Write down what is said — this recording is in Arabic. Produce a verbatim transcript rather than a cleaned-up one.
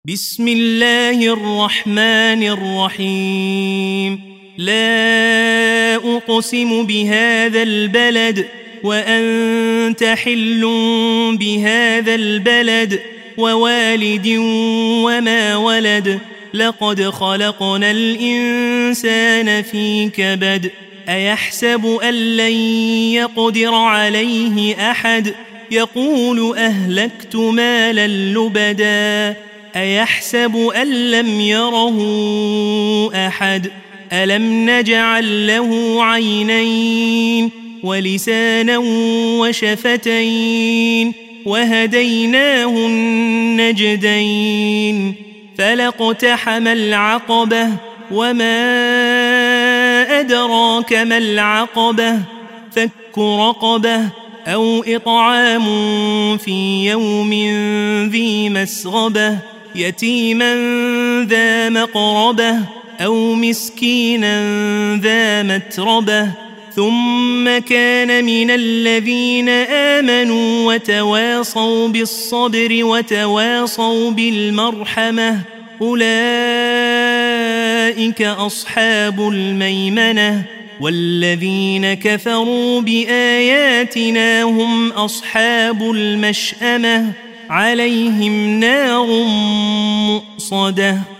بسم الله الرحمن الرحيم لا أقسم بهذا البلد وأنت حل بهذا البلد ووالد وما ولد لقد خلقنا الإنسان في كبد أيحسب أن لن يقدر عليه أحد يقول أهلكت مالا لبدا أيحسب أن لم يره أحد ألم نجعل له عينين ولسانا وشفتين وهديناه النجدين فلاقتحم العقبة وما أدراك ما العقبة فك رقبة أو إطعام في يوم ذي مسغبة يتيما ذا مقربة أو مسكينا ذا متربة ثم كان من الذين آمنوا وتواصوا بالصبر وتواصوا بالمرحمة أولئك أصحاب الميمنة والذين كفروا بآياتنا هم أصحاب المشأمة عليهم نار مؤصدة.